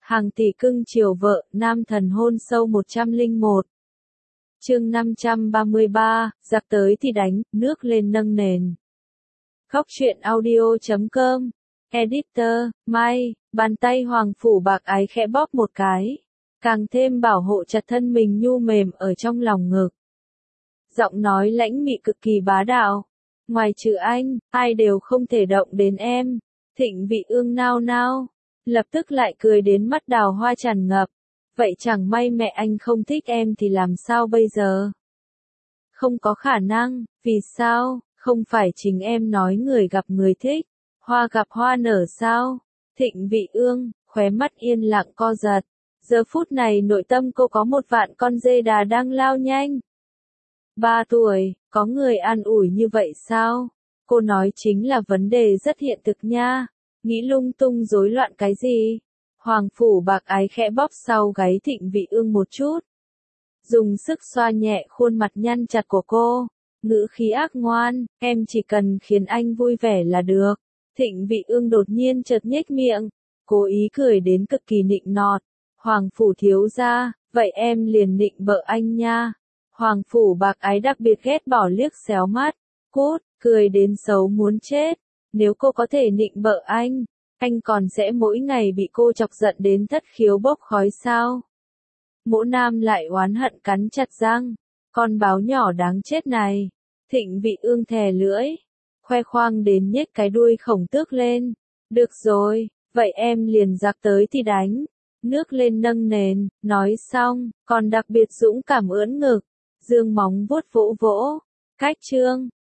Hàng tỷ cưng chiều vợ, nam thần hôn sâu 101. Chương 533, giặc tới thì đánh, nước lên nâng nền. Góc truyện audio.com. Editor, Mai, bàn tay Hoàng Phủ Bạc Ái khẽ bóp một cái, càng thêm bảo hộ chặt thân mình nhu mềm ở trong lòng ngực. Giọng nói lãnh mị cực kỳ bá đạo. Ngoài trừ anh, ai đều không thể động đến em. Thịnh Vị Ương nao nao, lập tức lại cười đến mắt đào hoa tràn ngập. Vậy chẳng may mẹ anh không thích em thì làm sao bây giờ? Không có khả năng, vì sao? Không phải chính em nói người gặp người thích, hoa gặp hoa nở sao? Thịnh Vị Ương, khóe mắt yên lặng co giật. Giờ phút này nội tâm cô có một vạn con dê đà đang lao nhanh. 3 tuổi, có người an ủi như vậy sao? Cô nói chính là vấn đề rất hiện thực nha. Nghĩ lung tung rối loạn cái gì? Hoàng Phủ Bạc Ái khẽ bóp sau gáy Thịnh Vị Ương một chút. Dùng sức xoa nhẹ khuôn mặt nhăn chặt của cô. Ngữ khí ác ngoan, em chỉ cần khiến anh vui vẻ là được. Thịnh Vị Ương đột nhiên chợt nhếch miệng, cố ý cười đến cực kỳ nịnh nọt. Hoàng Phủ thiếu gia, vậy em liền nịnh bợ anh nha. Hoàng Phủ Bạc Ái đặc biệt ghét bỏ liếc xéo mắt. Cút, cười đến xấu muốn chết. Nếu cô có thể nịnh bợ anh còn sẽ mỗi ngày bị cô chọc giận đến thất khiếu bốc khói sao? Mỗ Nam lại oán hận cắn chặt răng. Con báo nhỏ đáng chết này. Thịnh Vị Ương thè lưỡi, khoe khoang đến nhếch cái đuôi khổng tước lên. Được rồi, vậy em liền giặc tới thì đánh. Nước lên nâng nền, nói xong, còn đặc biệt dũng cảm ưỡn ngực, dương móng vuốt vỗ vỗ. Cách chương